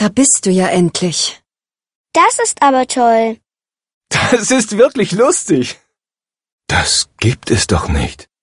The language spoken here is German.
Da bist du ja endlich. Das ist aber toll. Das ist wirklich lustig. Das gibt es doch nicht.